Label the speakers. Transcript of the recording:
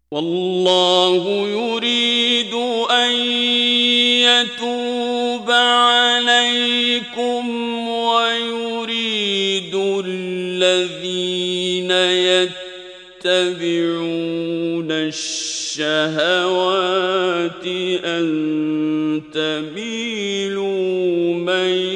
Speaker 1: والله يريد أن يتوب عليكم ويريد الذين يتبعون الشهوات أن تميلوا ميلا